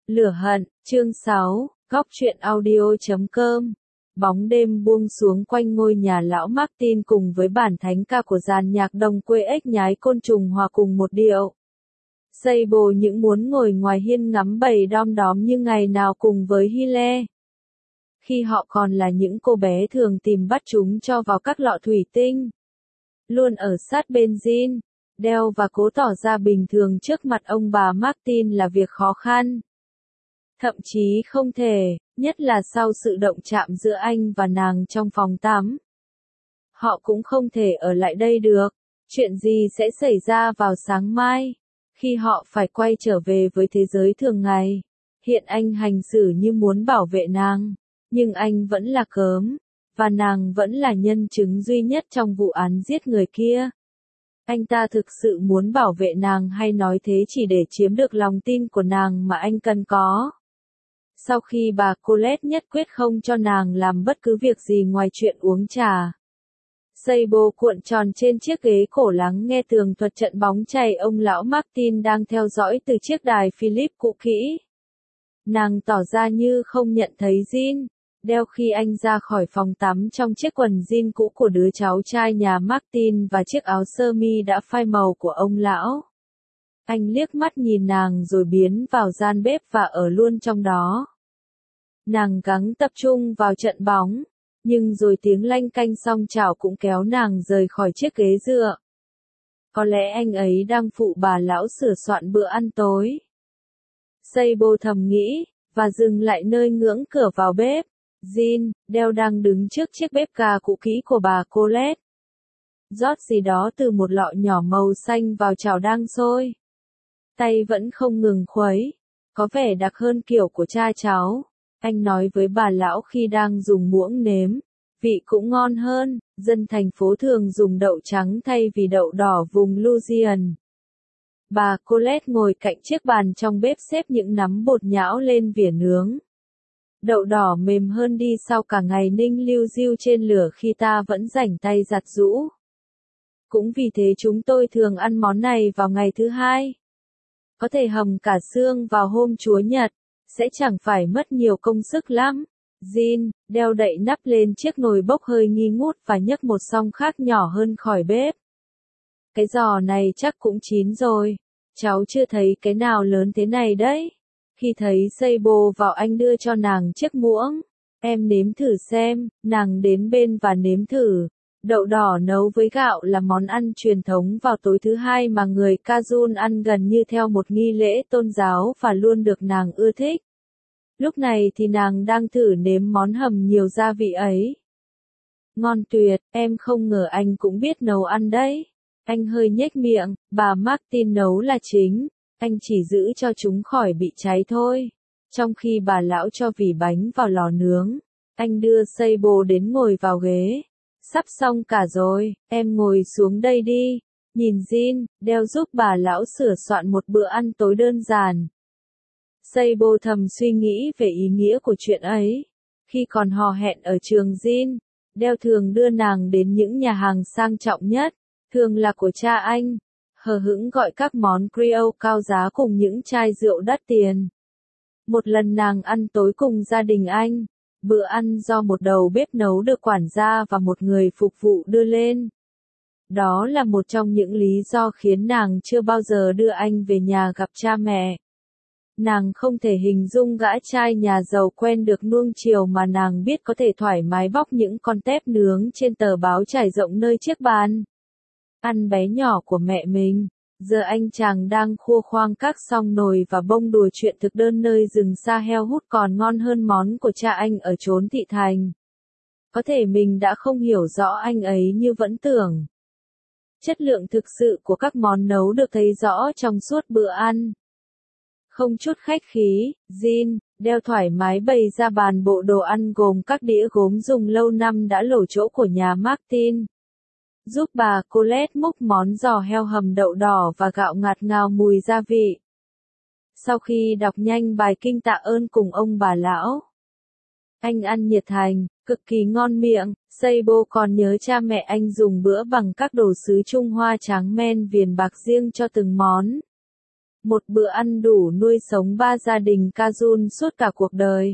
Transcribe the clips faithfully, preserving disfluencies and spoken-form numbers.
Lửa hận, chương sáu, góc truyện audio chấm com. Bóng đêm buông xuống quanh ngôi nhà lão Martin cùng với bản thánh ca của dàn nhạc đồng quê ếch nhái côn trùng hòa cùng một điệu. Sable những muốn ngồi ngoài hiên ngắm bầy đom đóm như ngày nào cùng với Hile. Khi họ còn là những cô bé thường tìm bắt chúng cho vào các lọ thủy tinh. Luôn ở sát bên Jean, đeo và cố tỏ ra bình thường trước mặt ông bà Martin là việc khó khăn. Thậm chí không thể, nhất là sau sự động chạm giữa anh và nàng trong phòng tắm. Họ cũng không thể ở lại đây được. Chuyện gì sẽ xảy ra vào sáng mai, khi họ phải quay trở về với thế giới thường ngày? Hiện anh hành xử như muốn bảo vệ nàng, nhưng anh vẫn là cớm, và nàng vẫn là nhân chứng duy nhất trong vụ án giết người kia. Anh ta thực sự muốn bảo vệ nàng hay nói thế chỉ để chiếm được lòng tin của nàng mà anh cần có? Sau khi bà Colette nhất quyết không cho nàng làm bất cứ việc gì ngoài chuyện uống trà, Sable cuộn tròn trên chiếc ghế cổ lắng nghe tường thuật trận bóng chày ông lão Martin đang theo dõi từ chiếc đài Philip cũ kỹ. Nàng tỏ ra như không nhận thấy Jean, đeo khi anh ra khỏi phòng tắm trong chiếc quần jean cũ của đứa cháu trai nhà Martin và chiếc áo sơ mi đã phai màu của ông lão. Anh liếc mắt nhìn nàng rồi biến vào gian bếp và ở luôn trong đó. Nàng gắng tập trung vào trận bóng, nhưng rồi tiếng lanh canh song chảo cũng kéo nàng rời khỏi chiếc ghế dựa. Có lẽ anh ấy đang phụ bà lão sửa soạn bữa ăn tối. Sable thầm nghĩ, và dừng lại nơi ngưỡng cửa vào bếp. Jean, đeo đang đứng trước chiếc bếp ga cũ kỹ của bà Colette. Rót gì đó từ một lọ nhỏ màu xanh vào chảo đang sôi. Tay vẫn không ngừng khuấy, có vẻ đặc hơn kiểu của cha cháu. Anh nói với bà lão khi đang dùng muỗng nếm, vị cũng ngon hơn, dân thành phố thường dùng đậu trắng thay vì đậu đỏ vùng Louisiana. Bà Colette ngồi cạnh chiếc bàn trong bếp xếp những nắm bột nhão lên vỉa nướng. Đậu đỏ mềm hơn đi sau cả ngày ninh liu riu trên lửa khi ta vẫn rảnh tay giặt giũ. Cũng vì thế chúng tôi thường ăn món này vào ngày thứ hai. Có thể hầm cả xương vào hôm Chúa Nhật, sẽ chẳng phải mất nhiều công sức lắm. Jean, đeo đậy nắp lên chiếc nồi bốc hơi nghi ngút và nhấc một xông khác nhỏ hơn khỏi bếp. Cái giò này chắc cũng chín rồi. Cháu chưa thấy cái nào lớn thế này đấy. Khi thấy Sable vào anh đưa cho nàng chiếc muỗng. Em nếm thử xem, nàng đến bên và nếm thử. Đậu đỏ nấu với gạo là món ăn truyền thống vào tối thứ hai mà người Cajun ăn gần như theo một nghi lễ tôn giáo và luôn được nàng ưa thích. Lúc này thì nàng đang thử nếm món hầm nhiều gia vị ấy. Ngon tuyệt, em không ngờ anh cũng biết nấu ăn đấy. Anh hơi nhếch miệng, bà Martin nấu là chính, anh chỉ giữ cho chúng khỏi bị cháy thôi. Trong khi bà lão cho vỉ bánh vào lò nướng, anh đưa Sable đến ngồi vào ghế. Sắp xong cả rồi, em ngồi xuống đây đi. Nhìn Jean, đeo giúp bà lão sửa soạn một bữa ăn tối đơn giản. Sable thầm suy nghĩ về ý nghĩa của chuyện ấy. Khi còn hò hẹn ở trường Jean, đeo thường đưa nàng đến những nhà hàng sang trọng nhất, thường là của cha anh, hờ hững gọi các món Creole cao giá cùng những chai rượu đắt tiền. Một lần nàng ăn tối cùng gia đình anh, bữa ăn do một đầu bếp nấu được quản gia và một người phục vụ đưa lên. Đó là một trong những lý do khiến nàng chưa bao giờ đưa anh về nhà gặp cha mẹ. Nàng không thể hình dung gã trai nhà giàu quen được nuông chiều mà nàng biết có thể thoải mái bóc những con tép nướng trên tờ báo trải rộng nơi chiếc bàn ăn bé nhỏ của mẹ mình. Giờ anh chàng đang khua khoang các song nồi và bông đùa chuyện thực đơn nơi rừng xa heo hút còn ngon hơn món của cha anh ở chốn thị thành. Có thể mình đã không hiểu rõ anh ấy như vẫn tưởng. Chất lượng thực sự của các món nấu được thấy rõ trong suốt bữa ăn. Không chút khách khí, Jean, đeo thoải mái bày ra bàn bộ đồ ăn gồm các đĩa gốm dùng lâu năm đã lổ chỗ của nhà Martin. Giúp bà Colette múc món giò heo hầm đậu đỏ và gạo ngạt ngào mùi gia vị. Sau khi đọc nhanh bài kinh tạ ơn cùng ông bà lão, anh ăn nhiệt thành, cực kỳ ngon miệng. Sable còn nhớ cha mẹ anh dùng bữa bằng các đồ sứ Trung Hoa tráng men viền bạc riêng cho từng món. một bữa ăn đủ nuôi sống ba gia đình Kajun suốt cả cuộc đời.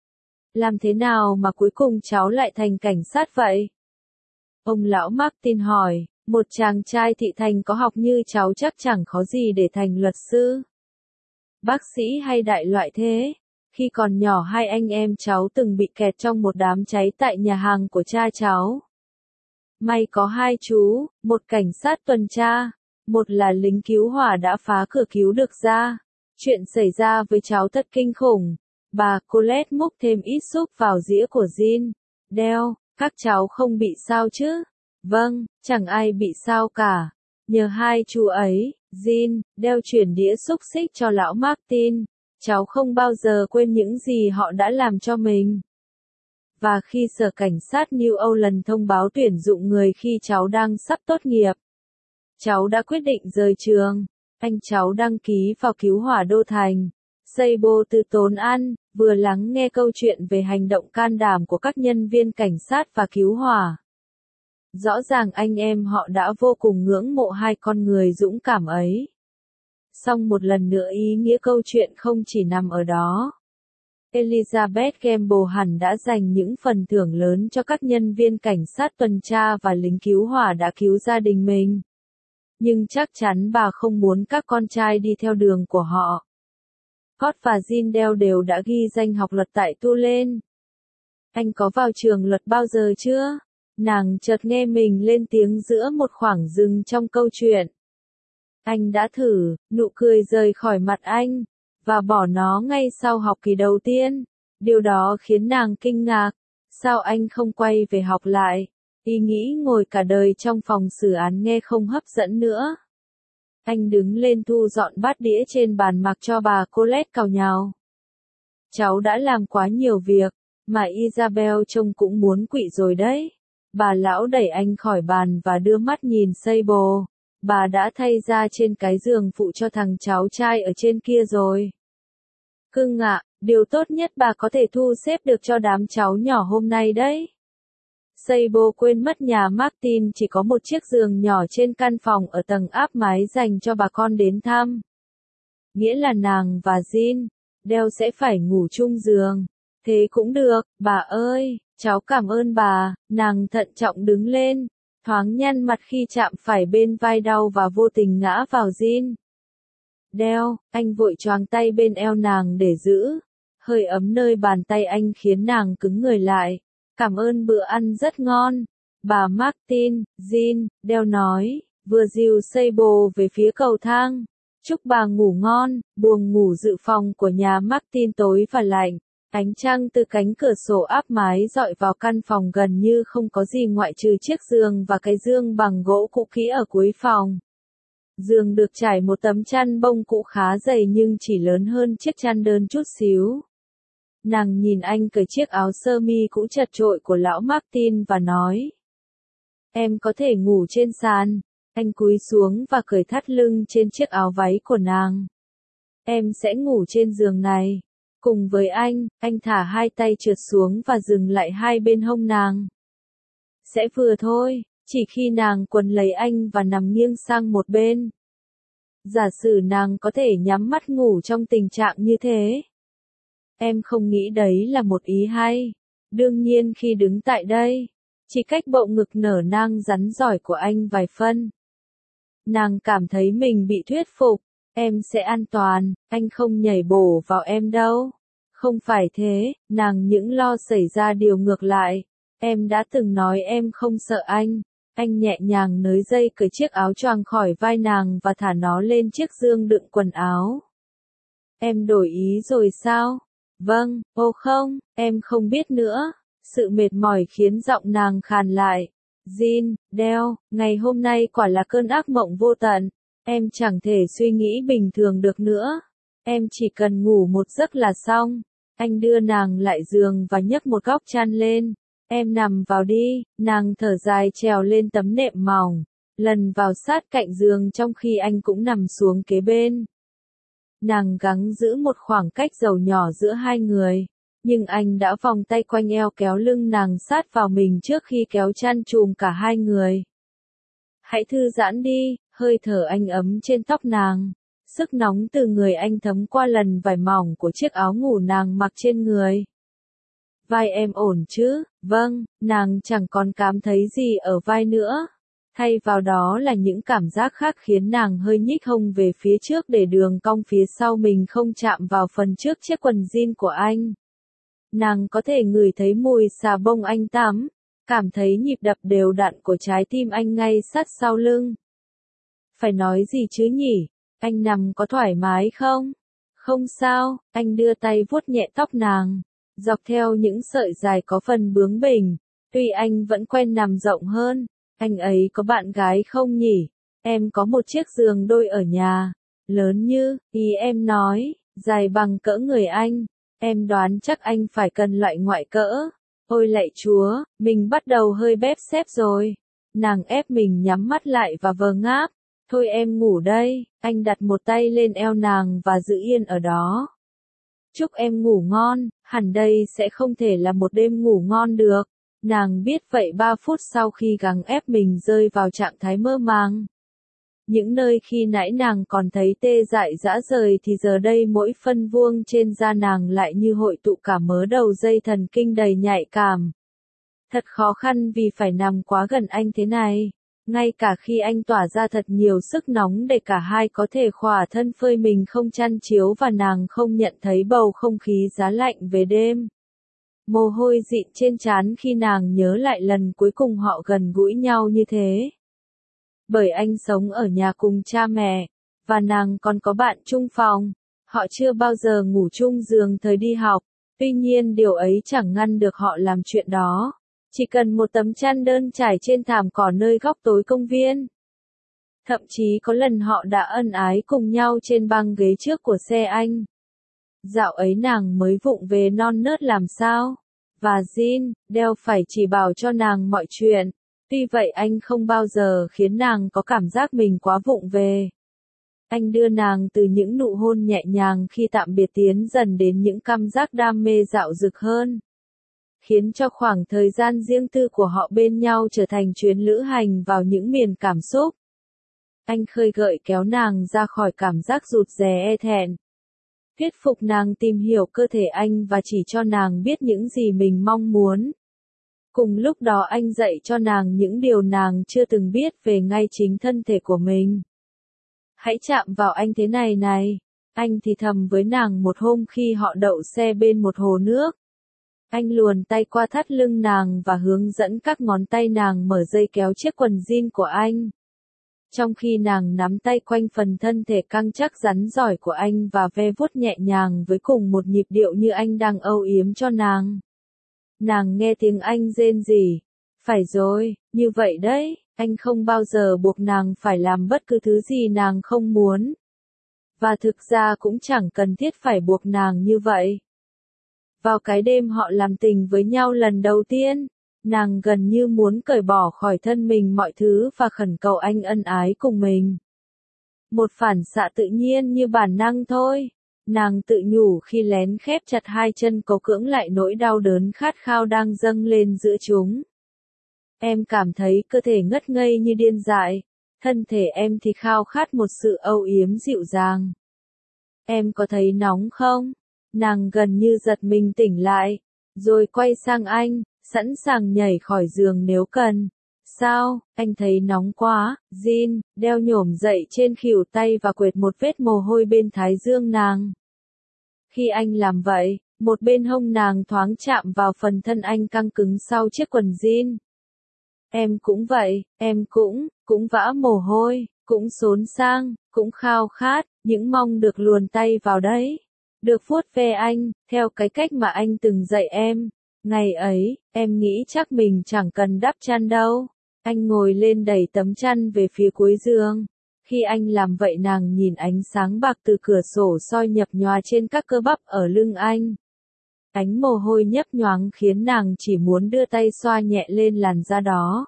Làm thế nào mà cuối cùng cháu lại thành cảnh sát vậy? Ông lão Martin hỏi, một chàng trai thị thành có học như cháu chắc chẳng khó gì để thành luật sư, bác sĩ hay đại loại thế. Khi còn nhỏ hai anh em cháu từng bị kẹt trong một đám cháy tại nhà hàng của cha cháu. May có hai chú, một cảnh sát tuần tra, một là lính cứu hỏa đã phá cửa cứu được ra. Chuyện xảy ra với cháu thật kinh khủng. Bà Colette múc thêm ít súp vào dĩa của Jean. Dale, các cháu không bị sao chứ? Vâng, chẳng ai bị sao cả. Nhờ hai chú ấy, Jean, Dale chuyển đĩa xúc xích cho lão Martin. Cháu không bao giờ quên những gì họ đã làm cho mình. Và khi sở cảnh sát New Orleans thông báo tuyển dụng người khi cháu đang sắp tốt nghiệp, cháu đã quyết định rời trường. Anh cháu đăng ký vào cứu hỏa đô thành. Sable từ tốn ăn, vừa lắng nghe câu chuyện về hành động can đảm của các nhân viên cảnh sát và cứu hỏa. Rõ ràng anh em họ đã vô cùng ngưỡng mộ hai con người dũng cảm ấy. Song một lần nữa ý nghĩa câu chuyện không chỉ nằm ở đó. Elizabeth Gamble hẳn đã dành những phần thưởng lớn cho các nhân viên cảnh sát tuần tra và lính cứu hỏa đã cứu gia đình mình. Nhưng chắc chắn bà không muốn các con trai đi theo đường của họ. Scott và Jean Dale đều đã ghi danh học luật tại Tulane. Anh có vào trường luật bao giờ chưa? Nàng chợt nghe mình lên tiếng giữa một khoảng dừng trong câu chuyện. Anh đã thử, nụ cười rời khỏi mặt anh, và bỏ nó ngay sau học kỳ đầu tiên. Điều đó khiến nàng kinh ngạc. Sao anh không quay về học lại? Ý nghĩ ngồi cả đời trong phòng xử án nghe không hấp dẫn nữa. Anh đứng lên thu dọn bát đĩa trên bàn mặc cho bà Colette càu nhàu. Cháu đã làm quá nhiều việc, mà Isabel trông cũng muốn quỵ rồi đấy. Bà lão đẩy anh khỏi bàn và đưa mắt nhìn Sable. Bà đã thay ra trên cái giường phụ cho thằng cháu trai ở trên kia rồi. Cưng ạ, điều tốt nhất bà có thể thu xếp được cho đám cháu nhỏ hôm nay đấy. Sable quên mất nhà Martin chỉ có một chiếc giường nhỏ trên căn phòng ở tầng áp mái dành cho bà con đến thăm. Nghĩa là nàng và Jean, Dale sẽ phải ngủ chung giường. Thế cũng được, bà ơi, cháu cảm ơn bà. Nàng thận trọng đứng lên, thoáng nhăn mặt khi chạm phải bên vai đau và vô tình ngã vào Jean. Dale, anh vội choàng tay bên eo nàng để giữ. Hơi ấm nơi bàn tay anh khiến nàng cứng người lại. Cảm ơn bữa ăn rất ngon. Bà Martin, Jean, Dale nói, vừa dìu Sable về phía cầu thang. Chúc bà ngủ ngon. Buồng ngủ dự phòng của nhà Martin tối và lạnh. Ánh trăng từ cánh cửa sổ áp mái dọi vào căn phòng gần như không có gì ngoại trừ chiếc giường và cái giường bằng gỗ cũ kỹ ở cuối phòng. Giường được trải một tấm chăn bông cũ khá dày nhưng chỉ lớn hơn chiếc chăn đơn chút xíu. Nàng nhìn anh cởi chiếc áo sơ mi cũ chật chội của lão Martin và nói. Em có thể ngủ trên sàn. Anh cúi xuống và cởi thắt lưng trên chiếc áo váy của nàng. Em sẽ ngủ trên giường này. Cùng với anh, anh thả hai tay trượt xuống và dừng lại hai bên hông nàng. Sẽ vừa thôi, chỉ khi nàng quấn lấy anh và nằm nghiêng sang một bên. Giả sử nàng có thể nhắm mắt ngủ trong tình trạng như thế. Em không nghĩ đấy là một ý hay. Đương nhiên khi đứng tại đây, chỉ cách bộ ngực nở nang rắn giỏi của anh vài phân. Nàng cảm thấy mình bị thuyết phục. Em sẽ an toàn, anh không nhảy bổ vào em đâu. Không phải thế, nàng những lo xảy ra điều ngược lại. Em đã từng nói em không sợ anh. Anh nhẹ nhàng nới dây cởi chiếc áo choàng khỏi vai nàng và thả nó lên chiếc giường đựng quần áo. Em đổi ý rồi sao? Vâng, ô không, em không biết nữa. Sự mệt mỏi khiến giọng nàng khàn lại. Jean, Dale, ngày hôm nay quả là cơn ác mộng vô tận. Em chẳng thể suy nghĩ bình thường được nữa. Em chỉ cần ngủ một giấc là xong. Anh đưa nàng lại giường và nhấc một góc chăn lên. Em nằm vào đi. Nàng thở dài trèo lên tấm nệm mỏng, lần vào sát cạnh giường trong khi anh cũng nằm xuống kế bên. Nàng gắng giữ một khoảng cách dầu nhỏ giữa hai người, nhưng anh đã vòng tay quanh eo kéo lưng nàng sát vào mình trước khi kéo chăn trùm cả hai người. Hãy thư giãn đi, hơi thở anh ấm trên tóc nàng. sức nóng từ người anh thấm qua lần vải mỏng của chiếc áo ngủ nàng mặc trên người. Vai em ổn chứ? Vâng, nàng chẳng còn cảm thấy gì ở vai nữa. Thay vào đó là những cảm giác khác khiến nàng hơi nhích hông về phía trước để đường cong phía sau mình không chạm vào phần trước chiếc quần jean của anh. Nàng có thể ngửi thấy mùi xà bông anh tắm, cảm thấy nhịp đập đều đặn của trái tim anh ngay sát sau lưng. Phải nói gì chứ nhỉ? Anh nằm có thoải mái không? Không sao, anh đưa tay vuốt nhẹ tóc nàng, dọc theo những sợi dài có phần bướng bỉnh. Tuy anh vẫn quen nằm rộng hơn, anh ấy có bạn gái không nhỉ? Em có một chiếc giường đôi ở nhà, lớn như, ý em nói, dài bằng cỡ người anh. Em đoán chắc anh phải cần loại ngoại cỡ. Ôi lạy chúa, mình bắt đầu hơi bép xép rồi. Nàng ép mình nhắm mắt lại và vờ ngáp. Thôi em ngủ đây, anh đặt một tay lên eo nàng và giữ yên ở đó. Chúc em ngủ ngon, hẳn đây sẽ không thể là một đêm ngủ ngon được. Nàng biết vậy ba phút sau khi gắng ép mình rơi vào trạng thái mơ màng. Những nơi khi nãy nàng còn thấy tê dại dã rời thì giờ đây mỗi phân vuông trên da nàng lại như hội tụ cả mớ đầu dây thần kinh đầy nhạy cảm. Thật khó khăn vì phải nằm quá gần anh thế này. Ngay cả khi anh tỏa ra thật nhiều sức nóng để cả hai có thể khỏa thân phơi mình không chăn chiếu và nàng không nhận thấy bầu không khí giá lạnh về đêm. Mồ hôi dịn trên trán khi nàng nhớ lại lần cuối cùng họ gần gũi nhau như thế. Bởi anh sống ở nhà cùng cha mẹ, và nàng còn có bạn chung phòng. Họ chưa bao giờ ngủ chung giường thời đi học, tuy nhiên điều ấy chẳng ngăn được họ làm chuyện đó. Chỉ cần một tấm chăn đơn trải trên thảm cỏ nơi góc tối công viên. Thậm chí có lần họ đã ân ái cùng nhau trên băng ghế trước của xe anh. Dạo ấy nàng mới vụng về non nớt làm sao. Và Jean, Dell phải chỉ bảo cho nàng mọi chuyện. Tuy vậy anh không bao giờ khiến nàng có cảm giác mình quá vụng về. Anh đưa nàng từ những nụ hôn nhẹ nhàng khi tạm biệt tiến dần đến những cảm giác đam mê dạo dực hơn. Khiến cho khoảng thời gian riêng tư của họ bên nhau trở thành chuyến lữ hành vào những miền cảm xúc. Anh khơi gợi kéo nàng ra khỏi cảm giác rụt rè e thẹn. Thuyết phục nàng tìm hiểu cơ thể anh và chỉ cho nàng biết những gì mình mong muốn. Cùng lúc đó anh dạy cho nàng những điều nàng chưa từng biết về ngay chính thân thể của mình. Hãy chạm vào anh thế này này. Anh thì thầm với nàng một hôm khi họ đậu xe bên một hồ nước. Anh luồn tay qua thắt lưng nàng và hướng dẫn các ngón tay nàng mở dây kéo chiếc quần jean của anh. Trong khi nàng nắm tay quanh phần thân thể căng chắc rắn giỏi của anh và ve vuốt nhẹ nhàng với cùng một nhịp điệu như anh đang âu yếm cho nàng. Nàng nghe tiếng anh rên rỉ. Phải rồi, như vậy đấy, anh không bao giờ buộc nàng phải làm bất cứ thứ gì nàng không muốn. Và thực ra cũng chẳng cần thiết phải buộc nàng như vậy. Vào cái đêm họ làm tình với nhau lần đầu tiên, nàng gần như muốn cởi bỏ khỏi thân mình mọi thứ và khẩn cầu anh ân ái cùng mình. Một phản xạ tự nhiên như bản năng thôi. Nàng tự nhủ khi lén khép chặt hai chân cố cưỡng lại nỗi đau đớn khát khao đang dâng lên giữa chúng. Em cảm thấy cơ thể ngất ngây như điên dại, thân thể em thì khao khát một sự âu yếm dịu dàng. Em có thấy nóng không? Nàng gần như giật mình tỉnh lại, rồi quay sang anh, sẵn sàng nhảy khỏi giường nếu cần. Sao, anh thấy nóng quá, Jean, đeo nhổm dậy trên khuỷu tay và quệt một vết mồ hôi bên thái dương nàng. Khi anh làm vậy, một bên hông nàng thoáng chạm vào phần thân anh căng cứng sau chiếc quần jean. Em cũng vậy, em cũng, cũng vã mồ hôi, cũng xốn sang, cũng khao khát, những mong được luồn tay vào đấy. Được vuốt ve anh, theo cái cách mà anh từng dạy em. Ngày ấy, em nghĩ chắc mình chẳng cần đắp chăn đâu. Anh ngồi lên đẩy tấm chăn về phía cuối giường. Khi anh làm vậy nàng nhìn ánh sáng bạc từ cửa sổ soi nhập nhòa trên các cơ bắp ở lưng anh. Ánh mồ hôi nhấp nhoáng khiến nàng chỉ muốn đưa tay xoa nhẹ lên làn da đó.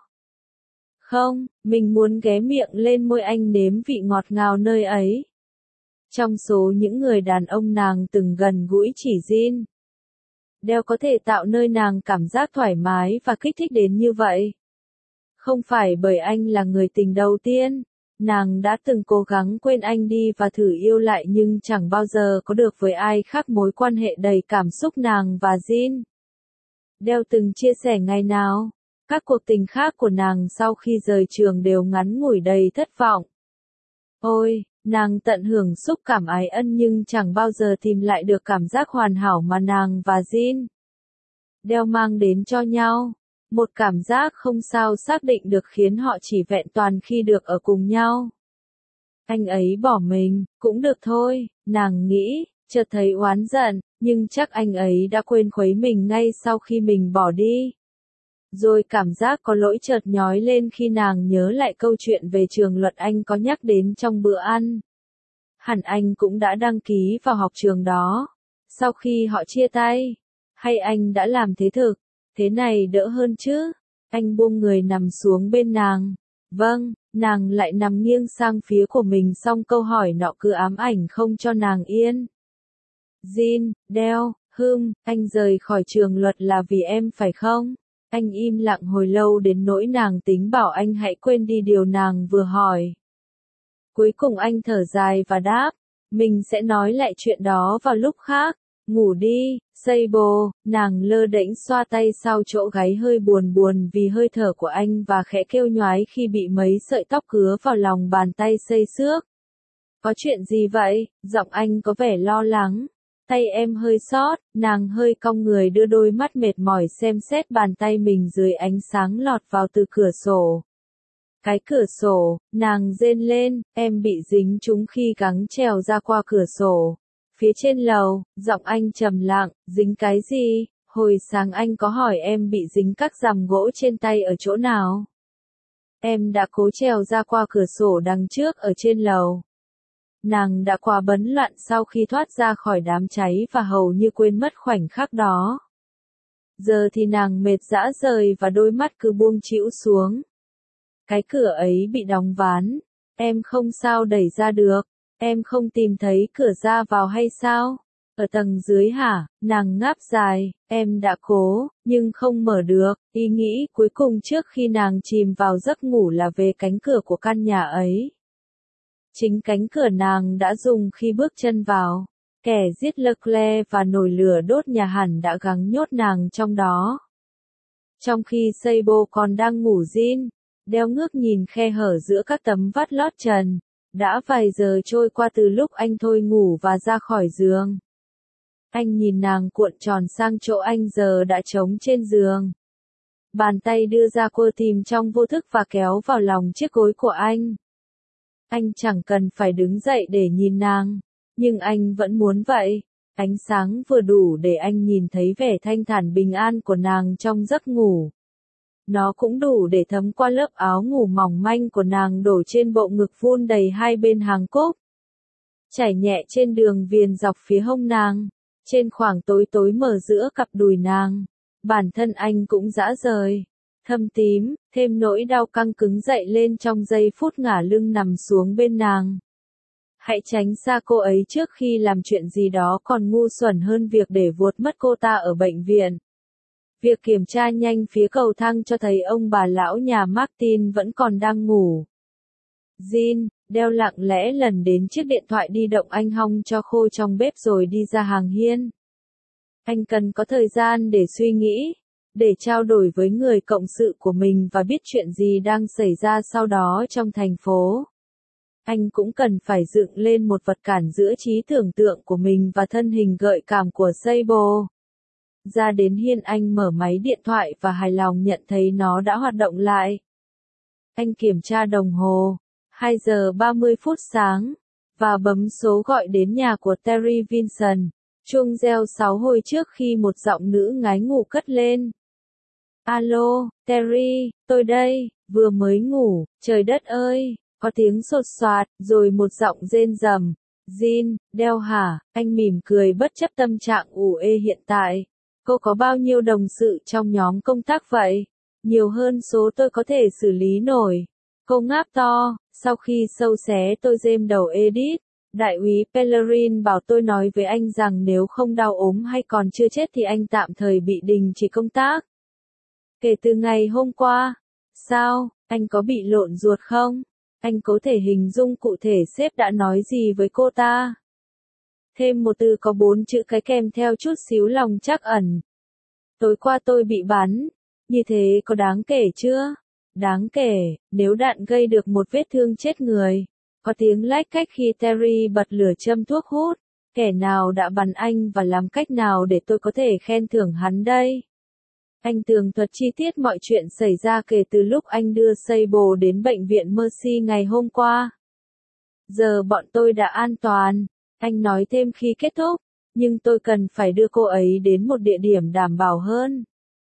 Không, mình muốn ghé miệng lên môi anh nếm vị ngọt ngào nơi ấy. Trong số những người đàn ông nàng từng gần gũi chỉ Jean, Dell có thể tạo nơi nàng cảm giác thoải mái và kích thích đến như vậy. Không phải bởi anh là người tình đầu tiên, Nàng đã từng cố gắng quên anh đi và thử yêu lại nhưng chẳng bao giờ có được với ai khác mối quan hệ đầy cảm xúc nàng và Jin. Dell từng chia sẻ ngày nào, các cuộc tình khác của nàng sau khi rời trường đều ngắn ngủi đầy thất vọng. Ôi, nàng tận hưởng xúc cảm ái ân nhưng chẳng bao giờ tìm lại được cảm giác hoàn hảo mà nàng và Jin Dell mang đến cho nhau. Một cảm giác không sao xác định được khiến họ chỉ vẹn toàn khi được ở cùng nhau. Anh ấy bỏ mình, cũng được thôi, nàng nghĩ, chợt thấy oán giận, nhưng chắc anh ấy đã quên khuấy mình ngay sau khi mình bỏ đi. Rồi cảm giác có lỗi chợt nhói lên khi nàng nhớ lại câu chuyện về trường luật anh có nhắc đến trong bữa ăn. Hẳn anh cũng đã đăng ký vào học trường đó. Sau khi họ chia tay, hay anh đã làm thế thực? Thế này đỡ hơn chứ? Anh buông người nằm xuống bên nàng. Vâng, nàng lại nằm nghiêng sang phía của mình xong câu hỏi nọ cứ ám ảnh không cho nàng yên. Jin, Dell, hừm, anh rời khỏi trường luật là vì em phải không? Anh im lặng hồi lâu đến nỗi nàng tính bảo anh hãy quên đi điều nàng vừa hỏi. Cuối cùng anh thở dài và đáp, mình sẽ nói lại chuyện đó vào lúc khác. Ngủ đi, Sable, nàng lơ đễnh xoa tay sau chỗ gáy hơi buồn buồn vì hơi thở của anh và khẽ kêu nhoái khi bị mấy sợi tóc cứa vào lòng bàn tay xây xước. Có chuyện gì vậy? Giọng anh có vẻ lo lắng. Tay em hơi xót, nàng hơi cong người đưa đôi mắt mệt mỏi xem xét bàn tay mình dưới ánh sáng lọt vào từ cửa sổ. Cái cửa sổ, nàng rên lên, em bị dính trúng khi gắng trèo ra qua cửa sổ. Phía trên lầu, giọng anh trầm lặng, dính cái gì? Hồi sáng anh có hỏi em bị dính các rằm gỗ trên tay ở chỗ nào? Em đã cố trèo ra qua cửa sổ đằng trước ở trên lầu. Nàng đã quá bấn loạn sau khi thoát ra khỏi đám cháy và hầu như quên mất khoảnh khắc đó. Giờ thì nàng mệt rã rời và đôi mắt cứ buông chĩu xuống. Cái cửa ấy bị đóng ván. Em không sao đẩy ra được. Em không tìm thấy cửa ra vào hay sao? Ở tầng dưới hả? Nàng ngáp dài, em đã cố, nhưng không mở được. Ý nghĩ cuối cùng trước khi nàng chìm vào giấc ngủ là về cánh cửa của căn nhà ấy. Chính cánh cửa nàng đã dùng khi bước chân vào. Kẻ giết Leclerc và nổi lửa đốt nhà hẳn đã gắng nhốt nàng trong đó. Trong khi Sable còn đang ngủ Jin Dell ngước nhìn khe hở giữa các tấm vát lót trần. Đã vài giờ trôi qua từ lúc anh thôi ngủ và ra khỏi giường. Anh nhìn nàng cuộn tròn sang chỗ anh giờ đã trống trên giường. Bàn tay đưa ra cô tìm trong vô thức và kéo vào lòng chiếc gối của anh. Anh chẳng cần phải đứng dậy để nhìn nàng, nhưng anh vẫn muốn vậy. Ánh sáng vừa đủ để anh nhìn thấy vẻ thanh thản bình an của nàng trong giấc ngủ. Nó cũng đủ để thấm qua lớp áo ngủ mỏng manh của nàng đổ trên bộ ngực vun đầy hai bên hàng cúc. Chảy nhẹ trên đường viền dọc phía hông nàng, trên khoảng tối tối mở giữa cặp đùi nàng. Bản thân anh cũng rã rời, thâm tím, thêm nỗi đau căng cứng dậy lên trong giây phút ngả lưng nằm xuống bên nàng. Hãy tránh xa cô ấy trước khi làm chuyện gì đó còn ngu xuẩn hơn việc để vuột mất cô ta ở bệnh viện. Việc kiểm tra nhanh phía cầu thang cho thấy ông bà lão nhà Martin vẫn còn đang ngủ. Jin, Dell lặng lẽ lần đến chiếc điện thoại di động anh hong cho khô trong bếp rồi đi ra hàng hiên. Anh cần có thời gian để suy nghĩ, để trao đổi với người cộng sự của mình và biết chuyện gì đang xảy ra sau đó trong thành phố. Anh cũng cần phải dựng lên một vật cản giữa trí tưởng tượng của mình và thân hình gợi cảm của Sable. Ra đến hiên anh mở máy điện thoại và hài lòng nhận thấy nó đã hoạt động lại. Anh kiểm tra đồng hồ, hai giờ ba mươi phút sáng, và bấm số gọi đến nhà của Terry Vinson. Chuông reo sáu hồi trước khi một giọng nữ ngái ngủ cất lên. Alo, Terry, tôi đây, vừa mới ngủ, trời đất ơi, có tiếng sột soạt, rồi một giọng rên rầm. Jin, Dell hả? Anh mỉm cười bất chấp tâm trạng ủ ê hiện tại. Cô có bao nhiêu đồng sự trong nhóm công tác vậy? Nhiều hơn số tôi có thể xử lý nổi. Cô ngáp to, sau khi sâu xé tôi rêm đầu Edith. Đại úy Pellerin bảo tôi nói với anh rằng nếu không đau ốm hay còn chưa chết thì anh tạm thời bị đình chỉ công tác. Kể từ ngày hôm qua. Sao, anh có bị lộn ruột không? Anh có thể hình dung cụ thể sếp đã nói gì với cô ta. Thêm một từ có bốn chữ cái kèm theo chút xíu lòng trắc ẩn. Tối qua tôi bị bắn. Như thế có đáng kể chưa? Đáng kể, nếu đạn gây được một vết thương chết người. Có tiếng lách cách khi Terry bật lửa châm thuốc hút. Kẻ nào đã bắn anh và làm cách nào để tôi có thể khen thưởng hắn đây? Anh tường thuật chi tiết mọi chuyện xảy ra kể từ lúc anh đưa Sable đến bệnh viện Mercy ngày hôm qua. Giờ bọn tôi đã an toàn, anh nói thêm khi kết thúc, nhưng tôi cần phải đưa cô ấy đến một địa điểm đảm bảo hơn.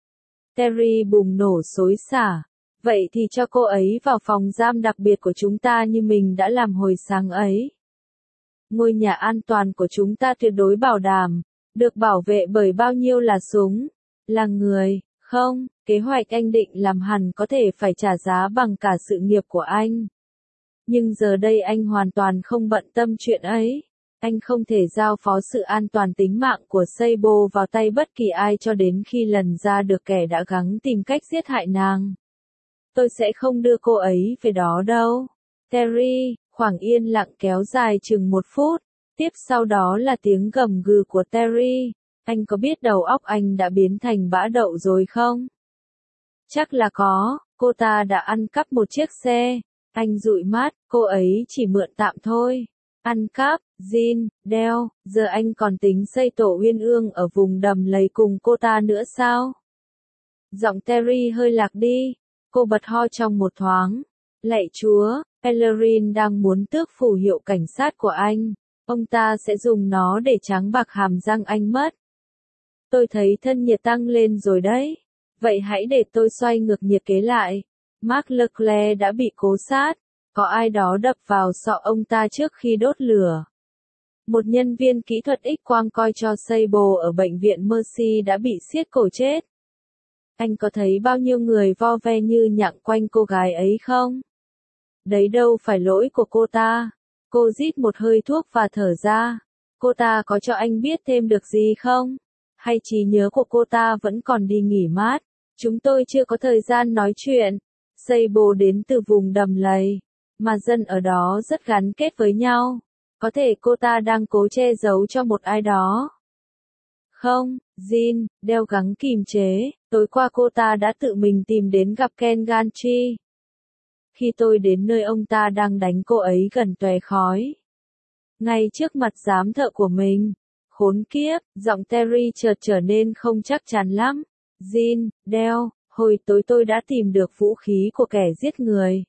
Terry bùng nổ xối xả. Vậy thì cho cô ấy vào phòng giam đặc biệt của chúng ta như mình đã làm hồi sáng ấy. Ngôi nhà an toàn của chúng ta tuyệt đối bảo đảm, được bảo vệ bởi bao nhiêu là súng, là người, không, kế hoạch anh định làm hẳn có thể phải trả giá bằng cả sự nghiệp của anh. Nhưng giờ đây anh hoàn toàn không bận tâm chuyện ấy. Anh không thể giao phó sự an toàn tính mạng của Sable vào tay bất kỳ ai cho đến khi lần ra được kẻ đã gắng tìm cách giết hại nàng. Tôi sẽ không đưa cô ấy về đó đâu. Terry, khoảng yên lặng kéo dài chừng một phút. Tiếp sau đó là tiếng gầm gừ của Terry. Anh có biết đầu óc anh đã biến thành bã đậu rồi không? Chắc là có, cô ta đã ăn cắp một chiếc xe. Anh dụi mắt, cô ấy chỉ mượn tạm thôi. Ăn cắp, Jean, Dell, giờ anh còn tính xây tổ uyên ương ở vùng đầm lầy cùng cô ta nữa sao? Giọng Terry hơi lạc đi. Cô bật ho trong một thoáng. Lạy Chúa, Ellerin đang muốn tước phù hiệu cảnh sát của anh. Ông ta sẽ dùng nó để tráng bạc hàm răng anh mất. Tôi thấy thân nhiệt tăng lên rồi đấy. Vậy hãy để tôi xoay ngược nhiệt kế lại. Mark Leclerc đã bị cố sát. Có ai đó đập vào sọ ông ta trước khi đốt lửa. Một nhân viên kỹ thuật X-quang coi cho Sable ở bệnh viện Mercy đã bị siết cổ chết. Anh có thấy bao nhiêu người vo ve như nhặng quanh cô gái ấy không? Đấy đâu phải lỗi của cô ta. Cô rít một hơi thuốc và thở ra. Cô ta có cho anh biết thêm được gì không? Hay trí nhớ của cô ta vẫn còn đi nghỉ mát? Chúng tôi chưa có thời gian nói chuyện. Sable đến từ vùng đầm lầy, mà dân ở đó rất gắn kết với nhau. Có thể cô ta đang cố che giấu cho một ai đó. Không, Jean, đeo gắng kìm chế, tối qua cô ta đã tự mình tìm đến gặp Ken Gantry. Khi tôi đến nơi ông ta đang đánh cô ấy gần tóe khói. Ngay trước mặt giám thợ của mình. Khốn kiếp, giọng Terry chợt trở nên không chắc chắn lắm. Jean, đeo, hồi tối tôi đã tìm được vũ khí của kẻ giết người.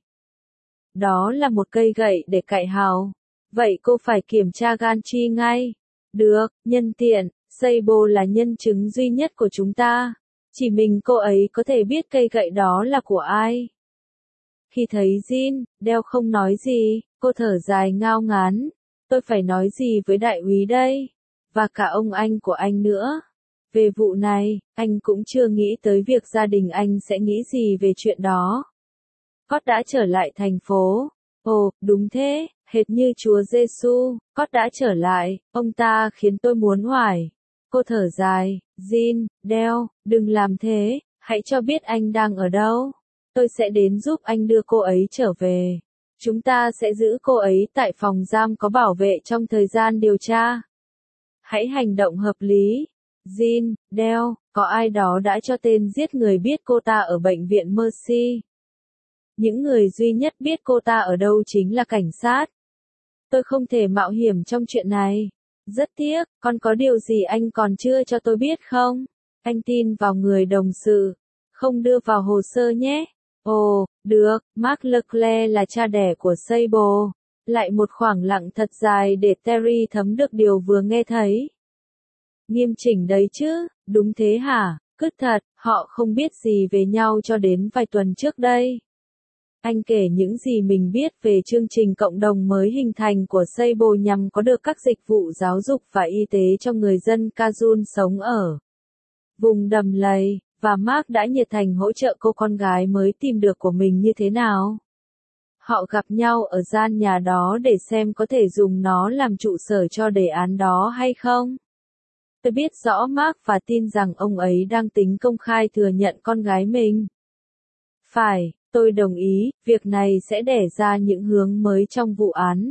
Đó là một cây gậy để cạy hào. Vậy cô phải kiểm tra Gantry ngay. Được, nhân tiện, Sable là nhân chứng duy nhất của chúng ta. Chỉ mình cô ấy có thể biết cây gậy đó là của ai. Khi thấy Jean, đeo không nói gì, cô thở dài ngao ngán. Tôi phải nói gì với đại úy đây? Và cả ông anh của anh nữa. Về vụ này, anh cũng chưa nghĩ tới việc gia đình anh sẽ nghĩ gì về chuyện đó. Cốt đã trở lại thành phố. Ồ, đúng thế, hệt như Chúa Giêsu, Cốt đã trở lại, ông ta khiến tôi muốn hoài. Cô thở dài, Jean, đeo, đừng làm thế, hãy cho biết anh đang ở đâu. Tôi sẽ đến giúp anh đưa cô ấy trở về. Chúng ta sẽ giữ cô ấy tại phòng giam có bảo vệ trong thời gian điều tra. Hãy hành động hợp lý. Jean, đeo, có ai đó đã cho tên giết người biết cô ta ở bệnh viện Mercy. Những người duy nhất biết cô ta ở đâu chính là cảnh sát. Tôi không thể mạo hiểm trong chuyện này. Rất tiếc, còn có điều gì anh còn chưa cho tôi biết không? Anh tin vào người đồng sự. Không đưa vào hồ sơ nhé. Ồ, được, Mark Leclerc là cha đẻ của Sable. Lại một khoảng lặng thật dài để Terry thấm được điều vừa nghe thấy. Nghiêm chỉnh đấy chứ, đúng thế hả? Cứt thật, họ không biết gì về nhau cho đến vài tuần trước đây. Anh kể những gì mình biết về chương trình cộng đồng mới hình thành của Sable nhằm có được các dịch vụ giáo dục và y tế cho người dân Kazun sống ở vùng đầm lầy, và Mark đã nhiệt thành hỗ trợ cô con gái mới tìm được của mình như thế nào. Họ gặp nhau ở gian nhà đó để xem có thể dùng nó làm trụ sở cho đề án đó hay không. Tôi biết rõ Mark và tin rằng ông ấy đang tính công khai thừa nhận con gái mình. Phải, Tôi đồng ý, việc này sẽ đẻ ra những hướng mới trong vụ án.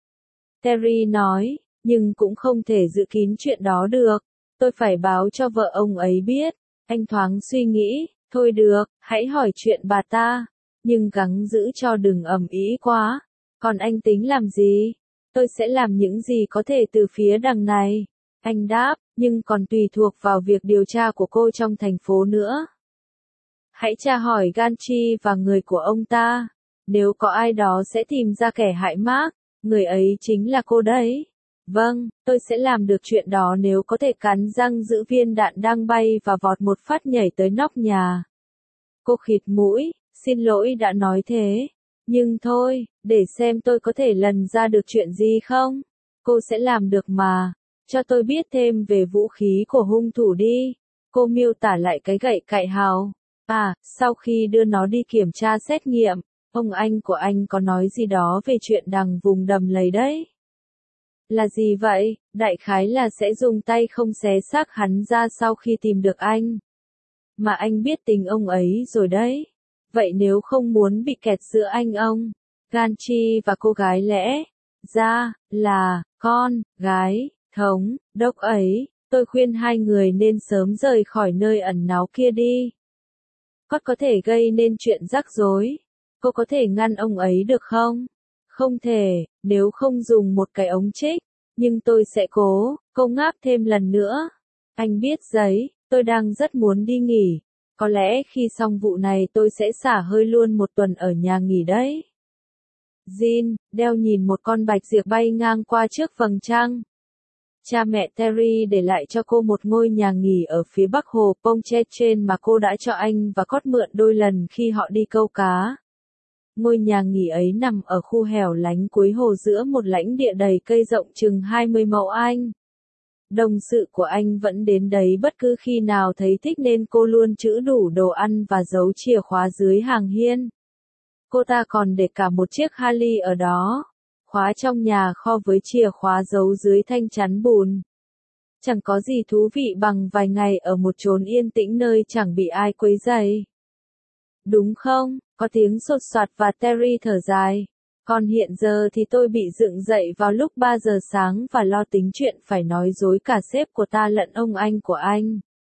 Terry nói, nhưng cũng không thể dự kín chuyện đó được. Tôi phải báo cho vợ ông ấy biết. Anh thoáng suy nghĩ, thôi được, hãy hỏi chuyện bà ta. Nhưng gắng giữ cho đừng ầm ĩ quá. Còn anh tính làm gì? Tôi sẽ làm những gì có thể từ phía đằng này. Anh đáp, nhưng còn tùy thuộc vào việc điều tra của cô trong thành phố nữa. Hãy tra hỏi Ganchi và người của ông ta. Nếu có ai đó sẽ tìm ra kẻ hại Mark, người ấy chính là cô đấy. Vâng, tôi sẽ làm được chuyện đó nếu có thể cắn răng giữ viên đạn đang bay và vọt một phát nhảy tới nóc nhà. Cô khịt mũi, xin lỗi đã nói thế. Nhưng thôi, để xem tôi có thể lần ra được chuyện gì không? Cô sẽ làm được mà. Cho tôi biết thêm về vũ khí của hung thủ đi. Cô miêu tả lại cái gậy cạy hào. À, sau khi đưa nó đi kiểm tra xét nghiệm, ông anh của anh có nói gì đó về chuyện đằng vùng đầm lầy đấy. Là gì vậy? Đại khái là sẽ dùng tay không xé xác hắn ra sau khi tìm được anh. Mà anh biết tính ông ấy rồi đấy. Vậy nếu không muốn bị kẹt giữa anh ông, Ganchi và cô gái lẽ ra là con gái thống đốc ấy, tôi khuyên hai người nên sớm rời khỏi nơi ẩn náu kia đi. Có có thể gây nên chuyện rắc rối. Cô có thể ngăn ông ấy được không? Không thể, nếu không dùng một cái ống trích. Nhưng tôi sẽ cố. Cô ngáp thêm lần nữa. Anh biết giấy, tôi đang rất muốn đi nghỉ. Có lẽ khi xong vụ này tôi sẽ xả hơi luôn một tuần ở nhà nghỉ đấy. Jean, đeo nhìn một con bạch diệp bay ngang qua trước vầng trăng. Cha mẹ Terry để lại cho cô một ngôi nhà nghỉ ở phía bắc hồ Pontchartrain mà cô đã cho anh và Cốt mượn đôi lần khi họ đi câu cá. Ngôi nhà nghỉ ấy nằm ở khu hẻo lánh cuối hồ giữa một lãnh địa đầy cây rộng chừng hai mươi mẫu Anh. Đồng sự của anh vẫn đến đấy bất cứ khi nào thấy thích nên cô luôn trữ đủ đồ ăn và giấu chìa khóa dưới hàng hiên. Cô ta còn để cả một chiếc Harley ở đó, khóa trong nhà kho với chìa khóa giấu dưới thanh chắn bùn. Chẳng có gì thú vị bằng vài ngày ở một chốn yên tĩnh nơi chẳng bị ai quấy rầy. Đúng không? Có tiếng sột soạt và Terry thở dài. Còn hiện giờ thì tôi bị dựng dậy vào lúc ba giờ sáng và lo tính chuyện phải nói dối cả sếp của ta lẫn ông anh của anh.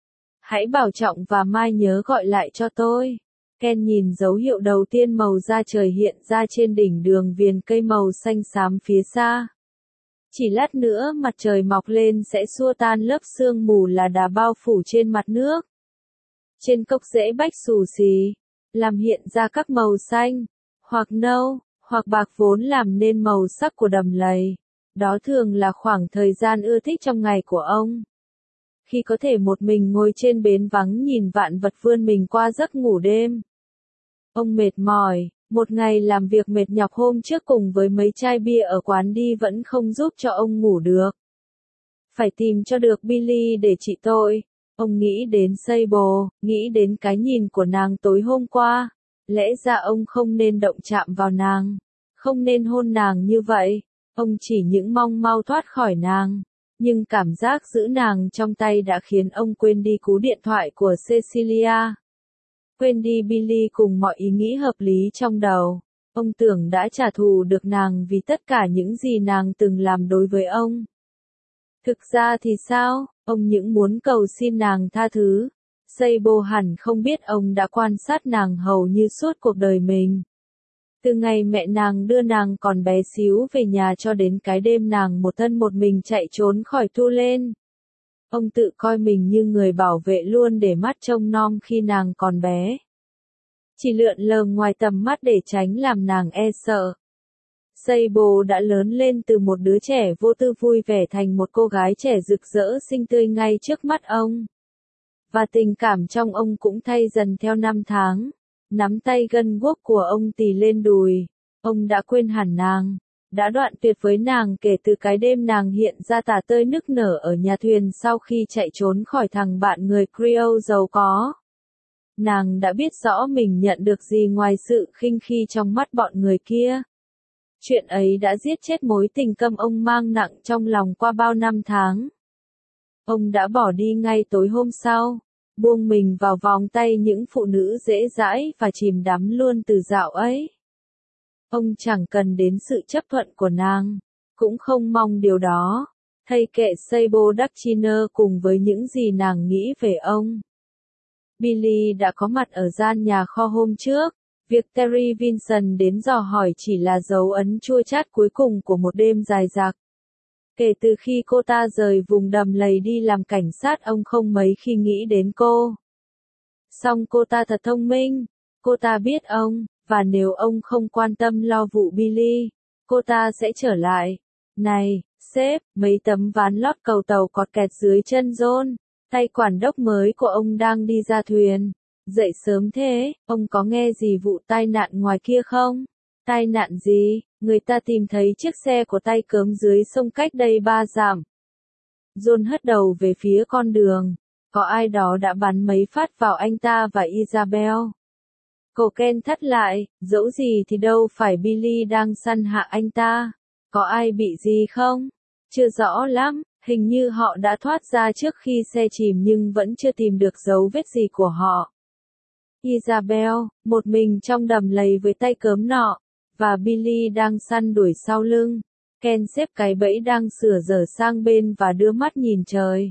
Hãy bảo trọng và mai nhớ gọi lại cho tôi. Ken nhìn dấu hiệu đầu tiên màu da trời hiện ra trên đỉnh đường viền cây màu xanh xám phía xa. Chỉ lát nữa mặt trời mọc lên sẽ xua tan lớp sương mù là đá bao phủ trên mặt nước. Trên cốc rễ bách xù xì, làm hiện ra các màu xanh, hoặc nâu, hoặc bạc vốn làm nên màu sắc của đầm lầy. Đó thường là khoảng thời gian ưa thích trong ngày của ông. Khi có thể một mình ngồi trên bến vắng nhìn vạn vật vươn mình qua giấc ngủ đêm. Ông mệt mỏi, một ngày làm việc mệt nhọc hôm trước cùng với mấy chai bia ở quán đi vẫn không giúp cho ông ngủ được. Phải tìm cho được Billy để trị tội. Ông nghĩ đến Sable, nghĩ đến cái nhìn của nàng tối hôm qua. Lẽ ra ông không nên động chạm vào nàng, không nên hôn nàng như vậy. Ông chỉ những mong mau thoát khỏi nàng. Nhưng cảm giác giữ nàng trong tay đã khiến ông quên đi cú điện thoại của Cecilia. Quên đi Billy cùng mọi ý nghĩ hợp lý trong đầu. Ông tưởng đã trả thù được nàng vì tất cả những gì nàng từng làm đối với ông. Thực ra thì sao? Ông những muốn cầu xin nàng tha thứ. Sable hẳn không biết ông đã quan sát nàng hầu như suốt cuộc đời mình. Từ ngày mẹ nàng đưa nàng còn bé xíu về nhà cho đến cái đêm nàng một thân một mình chạy trốn khỏi Tulane. Ông tự coi mình như người bảo vệ luôn để mắt trông nom khi nàng còn bé. Chỉ lượn lờ ngoài tầm mắt để tránh làm nàng e sợ. Sable đã lớn lên từ một đứa trẻ vô tư vui vẻ thành một cô gái trẻ rực rỡ xinh tươi ngay trước mắt ông. Và tình cảm trong ông cũng thay dần theo năm tháng. Nắm tay gân guốc của ông tì lên đùi. Ông đã quên hẳn nàng. Đã đoạn tuyệt với nàng kể từ cái đêm nàng hiện ra tả tơi nức nở ở nhà thuyền sau khi chạy trốn khỏi thằng bạn người Creole giàu có. Nàng đã biết rõ mình nhận được gì ngoài sự khinh khi trong mắt bọn người kia. Chuyện ấy đã giết chết mối tình câm ông mang nặng trong lòng qua bao năm tháng. Ông đã bỏ đi ngay tối hôm sau. buông mình vào vòng tay những phụ nữ dễ dãi và chìm đắm luôn từ dạo ấy. Ông chẳng cần đến sự chấp thuận của nàng, cũng không mong điều đó. Thây kệ Sable Dutchiner cùng với những gì nàng nghĩ về ông. Billy đã có mặt ở gian nhà kho hôm trước. Việc Terry Vinson đến dò hỏi chỉ là dấu ấn chua chát cuối cùng của một đêm dài dặc. Kể từ khi cô ta rời vùng đầm lầy đi làm cảnh sát, ông không mấy khi nghĩ đến cô. Song cô ta thật thông minh, cô ta biết ông, và nếu ông không quan tâm lo vụ Billy, cô ta sẽ trở lại. Này, sếp, mấy tấm ván lót cầu tàu cọt kẹt dưới chân John, tay quản đốc mới của ông đang đi ra thuyền. Dậy sớm thế, ông có nghe gì vụ tai nạn ngoài kia không? Tai nạn gì? Người ta tìm thấy chiếc xe của tay cớm dưới sông cách đây ba dặm. John hất đầu về phía con đường. Có ai đó đã bắn mấy phát vào anh ta và Isabel. Cậu Ken thắt lại, dẫu gì thì đâu phải Billy đang săn hạ anh ta. Có ai bị gì không? Chưa rõ lắm, hình như họ đã thoát ra trước khi xe chìm nhưng vẫn chưa tìm được dấu vết gì của họ. Isabel, một mình trong đầm lầy với tay cớm nọ, và Billy đang săn đuổi sau lưng. Ken xếp cái bẫy đang sửa dở sang bên và đưa mắt nhìn trời.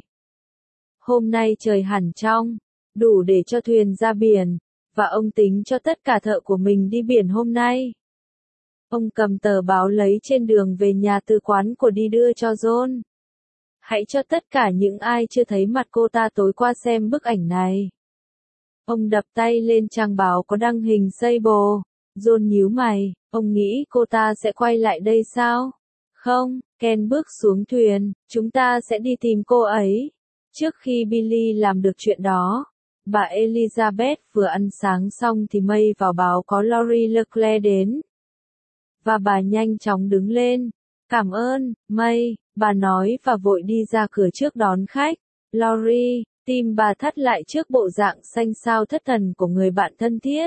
Hôm nay trời hẳn trong, đủ để cho thuyền ra biển, và ông tính cho tất cả thợ của mình đi biển hôm nay. Ông cầm tờ báo lấy trên đường về nhà từ quán của đi đưa cho John. Hãy cho tất cả những ai chưa thấy mặt cô ta tối qua xem bức ảnh này. Ông đập tay lên trang báo có đăng hình Sable. John nhíu mày, ông nghĩ cô ta sẽ quay lại đây sao? Không, Ken bước xuống thuyền, chúng ta sẽ đi tìm cô ấy. Trước khi Billy làm được chuyện đó, bà Elizabeth vừa ăn sáng xong thì May vào báo có Laurie Leclerc đến. Và bà nhanh chóng đứng lên. Cảm ơn, May, bà nói và vội đi ra cửa trước đón khách. Laurie, tim bà thắt lại trước bộ dạng xanh xao thất thần của người bạn thân thiết.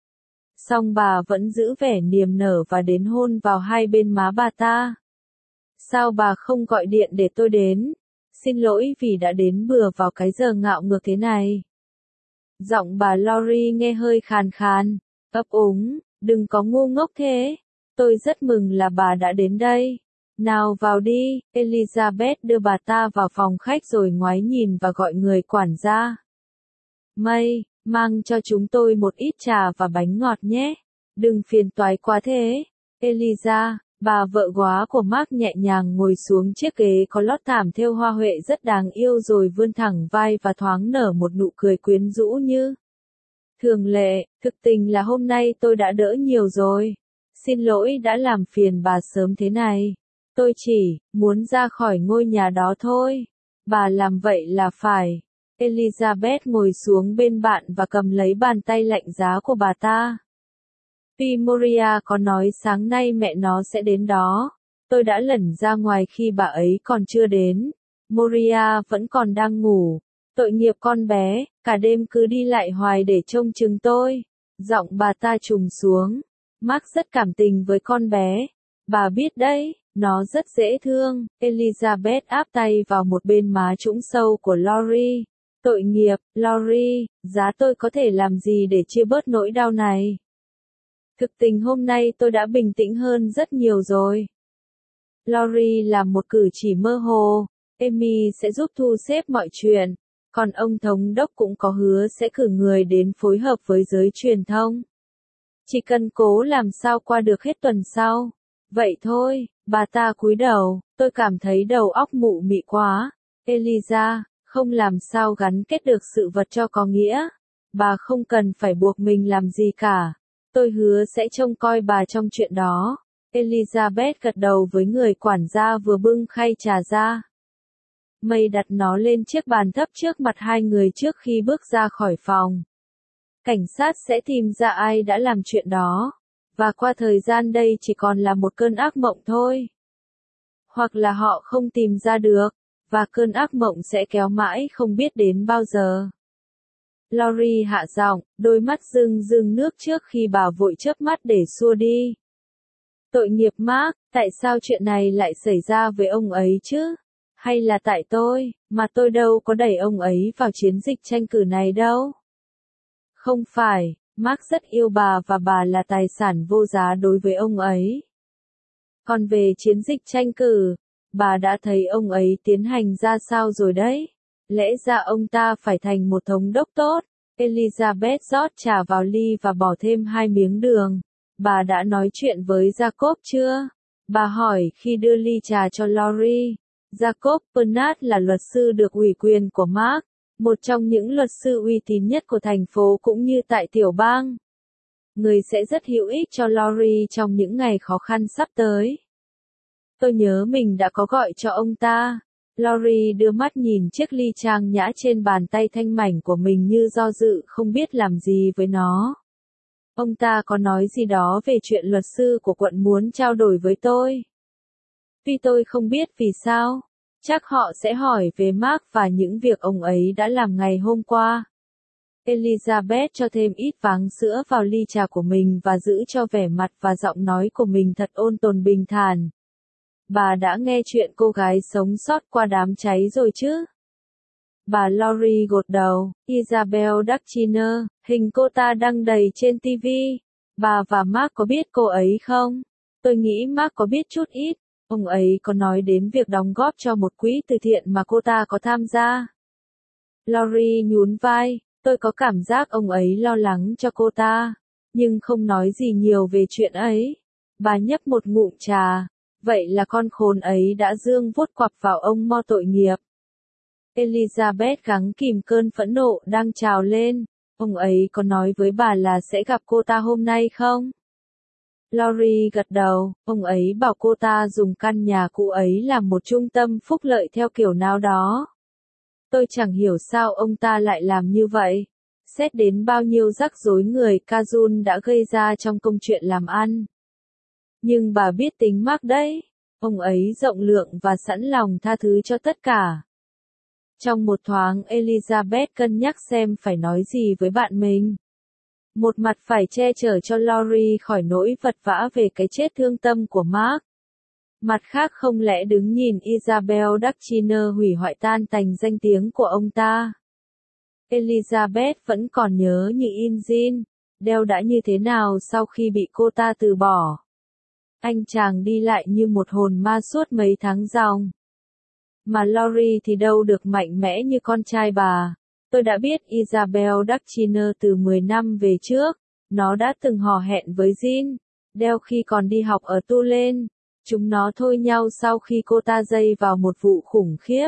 Song bà vẫn giữ vẻ niềm nở và đến hôn vào hai bên má bà ta. Sao bà không gọi điện để tôi đến? Xin lỗi vì đã đến bừa vào cái giờ ngạo ngược thế này. Giọng bà Laurie nghe hơi khàn khàn, ấp úng, đừng có ngu ngốc thế. Tôi rất mừng là bà đã đến đây. Nào vào đi, Elizabeth đưa bà ta vào phòng khách rồi ngoái nhìn và gọi người quản gia. May, mang cho chúng tôi một ít trà và bánh ngọt nhé. Đừng phiền toái quá thế. Eliza, bà vợ góa của Mark nhẹ nhàng ngồi xuống chiếc ghế có lót thảm thêu hoa huệ rất đáng yêu rồi vươn thẳng vai và thoáng nở một nụ cười quyến rũ như thường lệ. Thực tình là hôm nay tôi đã đỡ nhiều rồi. Xin lỗi đã làm phiền bà sớm thế này. Tôi chỉ muốn ra khỏi ngôi nhà đó thôi. Bà làm vậy là phải. Elizabeth ngồi xuống bên bạn và cầm lấy bàn tay lạnh giá của bà ta. Tuy Moria có nói sáng nay mẹ nó sẽ đến đó, tôi đã lẩn ra ngoài khi bà ấy còn chưa đến. Moria vẫn còn đang ngủ. Tội nghiệp con bé, cả đêm cứ đi lại hoài để trông chừng tôi. Giọng bà ta trùng xuống. Mark rất cảm tình với con bé. Bà biết đấy, nó rất dễ thương. Elizabeth áp tay vào một bên má trũng sâu của Laurie. Tội nghiệp, Laurie, giá tôi có thể làm gì để chia bớt nỗi đau này? Thực tình hôm nay tôi đã bình tĩnh hơn rất nhiều rồi. Laurie làm một cử chỉ mơ hồ. Amy sẽ giúp thu xếp mọi chuyện. Còn ông thống đốc cũng có hứa sẽ cử người đến phối hợp với giới truyền thông. Chỉ cần cố làm sao qua được hết tuần sau. Vậy thôi, bà ta cúi đầu, tôi cảm thấy đầu óc mụ mị quá. Eliza, không làm sao gắn kết được sự vật cho có nghĩa. Bà không cần phải buộc mình làm gì cả. Tôi hứa sẽ trông coi bà trong chuyện đó. Elizabeth gật đầu với người quản gia vừa bưng khay trà ra. May đặt nó lên chiếc bàn thấp trước mặt hai người trước khi bước ra khỏi phòng. Cảnh sát sẽ tìm ra ai đã làm chuyện đó. Và qua thời gian đây chỉ còn là một cơn ác mộng thôi. Hoặc là họ không tìm ra được, và cơn ác mộng sẽ kéo mãi không biết đến bao giờ. Laurie hạ giọng, đôi mắt rưng rưng nước trước khi bà vội chớp mắt để xua đi. Tội nghiệp Mark, tại sao chuyện này lại xảy ra với ông ấy chứ? Hay là tại tôi, mà tôi đâu có đẩy ông ấy vào chiến dịch tranh cử này đâu. Không phải, Mark rất yêu bà và bà là tài sản vô giá đối với ông ấy. Còn về chiến dịch tranh cử, bà đã thấy ông ấy tiến hành ra sao rồi đấy. Lẽ ra ông ta phải thành một thống đốc tốt. Elizabeth rót trà vào ly và bỏ thêm hai miếng đường. Bà đã nói chuyện với Jacob chưa? Bà hỏi khi đưa ly trà cho Lori. Jacob Bernard là luật sư được ủy quyền của Mark, một trong những luật sư uy tín nhất của thành phố cũng như tại tiểu bang. Người sẽ rất hữu ích cho Lori trong những ngày khó khăn sắp tới. Tôi nhớ mình đã có gọi cho ông ta. Lori đưa mắt nhìn chiếc ly trang nhã trên bàn tay thanh mảnh của mình như do dự không biết làm gì với nó. Ông ta có nói gì đó về chuyện luật sư của quận muốn trao đổi với tôi. Tuy tôi không biết vì sao, chắc họ sẽ hỏi về Mark và những việc ông ấy đã làm ngày hôm qua. Elizabeth cho thêm ít váng sữa vào ly trà của mình và giữ cho vẻ mặt và giọng nói của mình thật ôn tồn bình thản. Bà đã nghe chuyện cô gái sống sót qua đám cháy rồi chứ? Bà Lori gật đầu. Isabel Dutchiner, hình cô ta đăng đầy trên ti vi. Bà và Mark có biết cô ấy không? Tôi nghĩ Mark có biết chút ít. Ông ấy có nói đến việc đóng góp cho một quỹ từ thiện mà cô ta có tham gia. Lori nhún vai. Tôi có cảm giác ông ấy lo lắng cho cô ta, nhưng không nói gì nhiều về chuyện ấy. Bà nhấp một ngụm trà. Vậy là con khốn ấy đã dương vuốt quặp vào ông mo tội nghiệp. Elizabeth gắng kìm cơn phẫn nộ đang trào lên. Ông ấy có nói với bà là sẽ gặp cô ta hôm nay không? Lori gật đầu. Ông ấy bảo cô ta dùng căn nhà cũ ấy làm một trung tâm phúc lợi theo kiểu nào đó. Tôi chẳng hiểu sao ông ta lại làm như vậy. Xét đến bao nhiêu rắc rối người Kazun đã gây ra trong công chuyện làm ăn. Nhưng bà biết tính Mark đấy. Ông ấy rộng lượng và sẵn lòng tha thứ cho tất cả. Trong một thoáng Elizabeth cân nhắc xem phải nói gì với bạn mình. Một mặt phải che chở cho Lori khỏi nỗi vật vã về cái chết thương tâm của Mark. Mặt khác không lẽ đứng nhìn Isabel Dutchiner hủy hoại tan tành danh tiếng của ông ta. Elizabeth vẫn còn nhớ như in Jean, Dale đã như thế nào sau khi bị cô ta từ bỏ. Anh chàng đi lại như một hồn ma suốt mấy tháng dòng. Mà Lori thì đâu được mạnh mẽ như con trai bà. Tôi đã biết Isabel Dutchiner từ mười năm về trước. Nó đã từng hò hẹn với Jean, Dale khi còn đi học ở Tulane. Chúng nó thôi nhau sau khi cô ta dây vào một vụ khủng khiếp.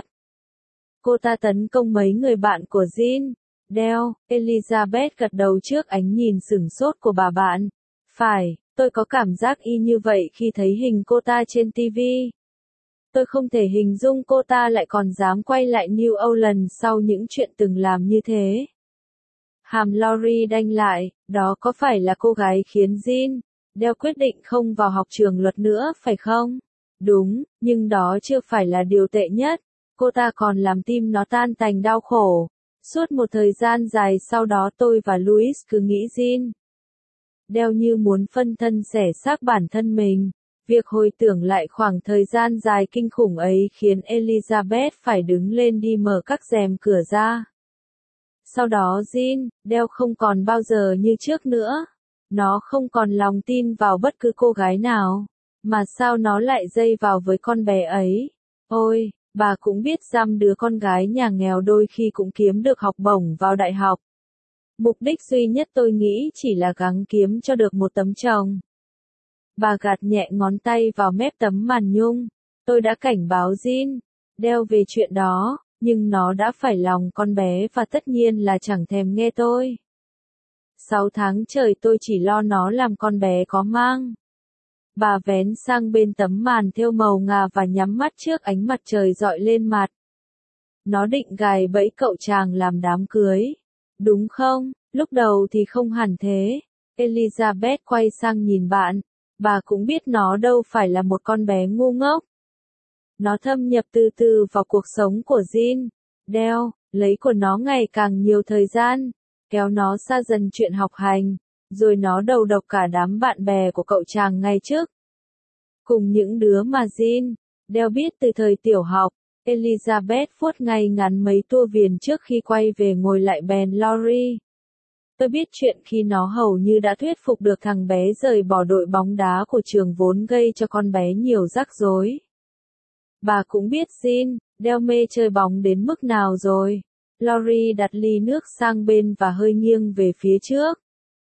Cô ta tấn công mấy người bạn của Jean, Dale. Elizabeth gật đầu trước ánh nhìn sửng sốt của bà bạn. Phải, tôi có cảm giác y như vậy khi thấy hình cô ta trên ti vi. Tôi không thể hình dung cô ta lại còn dám quay lại New Orleans sau những chuyện từng làm như thế. Hàm Lori đanh lại, đó có phải là cô gái khiến Jean, Dale quyết định không vào học trường luật nữa phải không? Đúng, nhưng đó chưa phải là điều tệ nhất. Cô ta còn làm tim nó tan tành đau khổ. Suốt một thời gian dài sau đó tôi và Louis cứ nghĩ Jean, Dale như muốn phân thân xẻ xác bản thân mình. Việc hồi tưởng lại khoảng thời gian dài kinh khủng ấy khiến Elizabeth phải đứng lên đi mở các rèm cửa ra. Sau đó Jean, Dale không còn bao giờ như trước nữa. Nó không còn lòng tin vào bất cứ cô gái nào. Mà sao nó lại dây vào với con bé ấy? Ôi, bà cũng biết dăm đứa con gái nhà nghèo đôi khi cũng kiếm được học bổng vào đại học. Mục đích duy nhất tôi nghĩ chỉ là gắng kiếm cho được một tấm chồng. Bà gạt nhẹ ngón tay vào mép tấm màn nhung. Tôi đã cảnh báo Jean, Dale về chuyện đó, nhưng nó đã phải lòng con bé và tất nhiên là chẳng thèm nghe tôi. Sáu tháng trời tôi chỉ lo nó làm con bé có mang. Bà vén sang bên tấm màn thêu màu ngà và nhắm mắt trước ánh mặt trời rọi lên mặt. Nó định gài bẫy cậu chàng làm đám cưới. Đúng không? Lúc đầu thì không hẳn thế. Elizabeth quay sang nhìn bạn. Bà cũng biết nó đâu phải là một con bé ngu ngốc. Nó thâm nhập từ từ vào cuộc sống của Jean, Dale, lấy của nó ngày càng nhiều thời gian, kéo nó xa dần chuyện học hành, rồi nó đầu độc cả đám bạn bè của cậu chàng ngay trước. Cùng những đứa mà Jean, Dale biết từ thời tiểu học, Elizabeth vuốt ngay ngắn mấy tua viền trước khi quay về ngồi lại bèn Lori. Tôi biết chuyện khi nó hầu như đã thuyết phục được thằng bé rời bỏ đội bóng đá của trường vốn gây cho con bé nhiều rắc rối. Bà cũng biết Jean, Dale mê chơi bóng đến mức nào rồi. Lori đặt ly nước sang bên và hơi nghiêng về phía trước.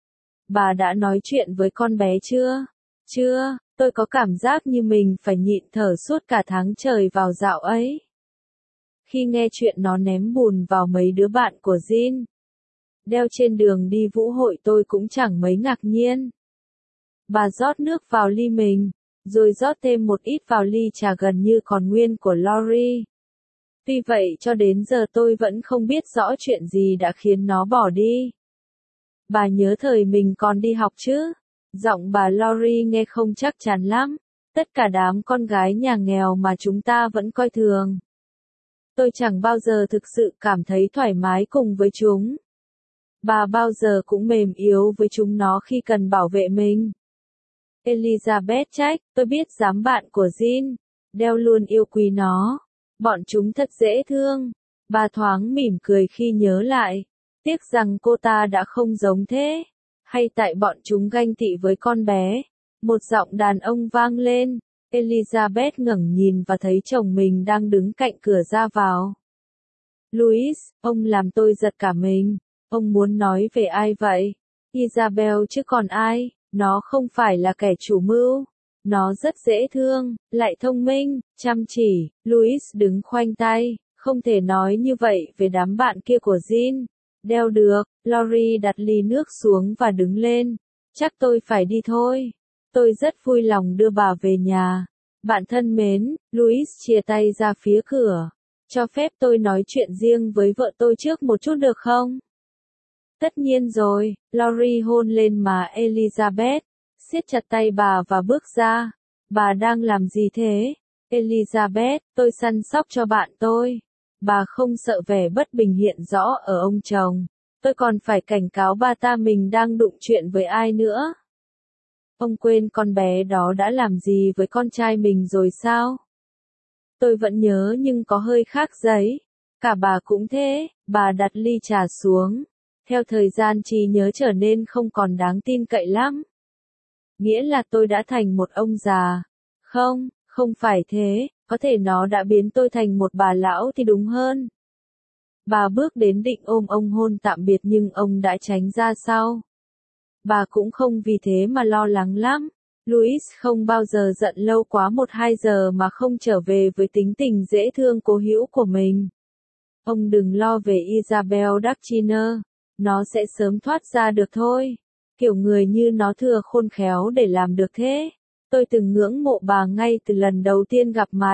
Bà đã nói chuyện với con bé chưa? Chưa, tôi có cảm giác như mình phải nhịn thở suốt cả tháng trời vào dạo ấy. Khi nghe chuyện nó ném bùn vào mấy đứa bạn của Jean, đeo trên đường đi vũ hội tôi cũng chẳng mấy ngạc nhiên. Bà rót nước vào ly mình, rồi rót thêm một ít vào ly trà gần như còn nguyên của Lori. Tuy vậy cho đến giờ tôi vẫn không biết rõ chuyện gì đã khiến nó bỏ đi. Bà nhớ thời mình còn đi học chứ? Giọng bà Lori nghe không chắc chắn lắm. Tất cả đám con gái nhà nghèo mà chúng ta vẫn coi thường. Tôi chẳng bao giờ thực sự cảm thấy thoải mái cùng với chúng. Bà bao giờ cũng mềm yếu với chúng nó khi cần bảo vệ mình. Elizabeth trách, tôi biết đám bạn của Jean, Dale luôn yêu quý nó. Bọn chúng thật dễ thương. Bà thoáng mỉm cười khi nhớ lại. Tiếc rằng cô ta đã không giống thế. Hay tại bọn chúng ganh tị với con bé. Một giọng đàn ông vang lên. Elizabeth ngẩng nhìn và thấy chồng mình đang đứng cạnh cửa ra vào. Louis, ông làm tôi giật cả mình. Ông muốn nói về ai vậy? Isabel chứ còn ai? Nó không phải là kẻ chủ mưu. Nó rất dễ thương, lại thông minh, chăm chỉ. Louis đứng khoanh tay. Không thể nói như vậy về đám bạn kia của Jean. Đeo được. Lori đặt ly nước xuống và đứng lên. Chắc tôi phải đi thôi. Tôi rất vui lòng đưa bà về nhà. Bạn thân mến, Louis chia tay ra phía cửa. Cho phép tôi nói chuyện riêng với vợ tôi trước một chút được không? Tất nhiên rồi, Lori hôn lên má Elizabeth, siết chặt tay bà và bước ra. Bà đang làm gì thế? Elizabeth, tôi săn sóc cho bạn tôi. Bà không sợ vẻ bất bình hiện rõ ở ông chồng. Tôi còn phải cảnh cáo bà ta mình đang đụng chuyện với ai nữa. Ông quên con bé đó đã làm gì với con trai mình rồi sao? Tôi vẫn nhớ nhưng có hơi khác giấy. Cả bà cũng thế, bà đặt ly trà xuống. Theo thời gian trí nhớ trở nên không còn đáng tin cậy lắm. Nghĩa là tôi đã thành một ông già. Không, không phải thế, có thể nó đã biến tôi thành một bà lão thì đúng hơn. Bà bước đến định ôm ông hôn tạm biệt nhưng ông đã tránh ra sau. Bà cũng không vì thế mà lo lắng lắm. Louis không bao giờ giận lâu quá một hai giờ mà không trở về với tính tình dễ thương cố hữu của mình. Ông đừng lo về Isabel Dutchiner. Nó sẽ sớm thoát ra được thôi. Kiểu người như nó thừa khôn khéo để làm được thế. Tôi từng ngưỡng mộ bà ngay từ lần đầu tiên gặp mặt.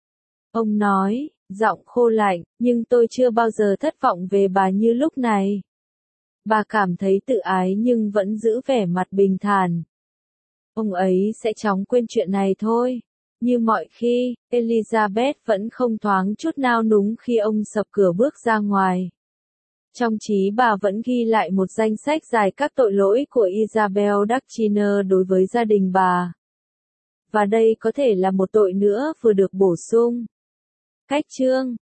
Ông nói, giọng khô lạnh, nhưng tôi chưa bao giờ thất vọng về bà như lúc này. Bà cảm thấy tự ái nhưng vẫn giữ vẻ mặt bình thản. Ông ấy sẽ chóng quên chuyện này thôi. Như mọi khi, Elizabeth vẫn không thoáng chút nao núng khi ông sập cửa bước ra ngoài. Trong trí bà vẫn ghi lại một danh sách dài các tội lỗi của Isabel Dutchiner đối với gia đình bà. Và đây có thể là một tội nữa vừa được bổ sung. Cách chương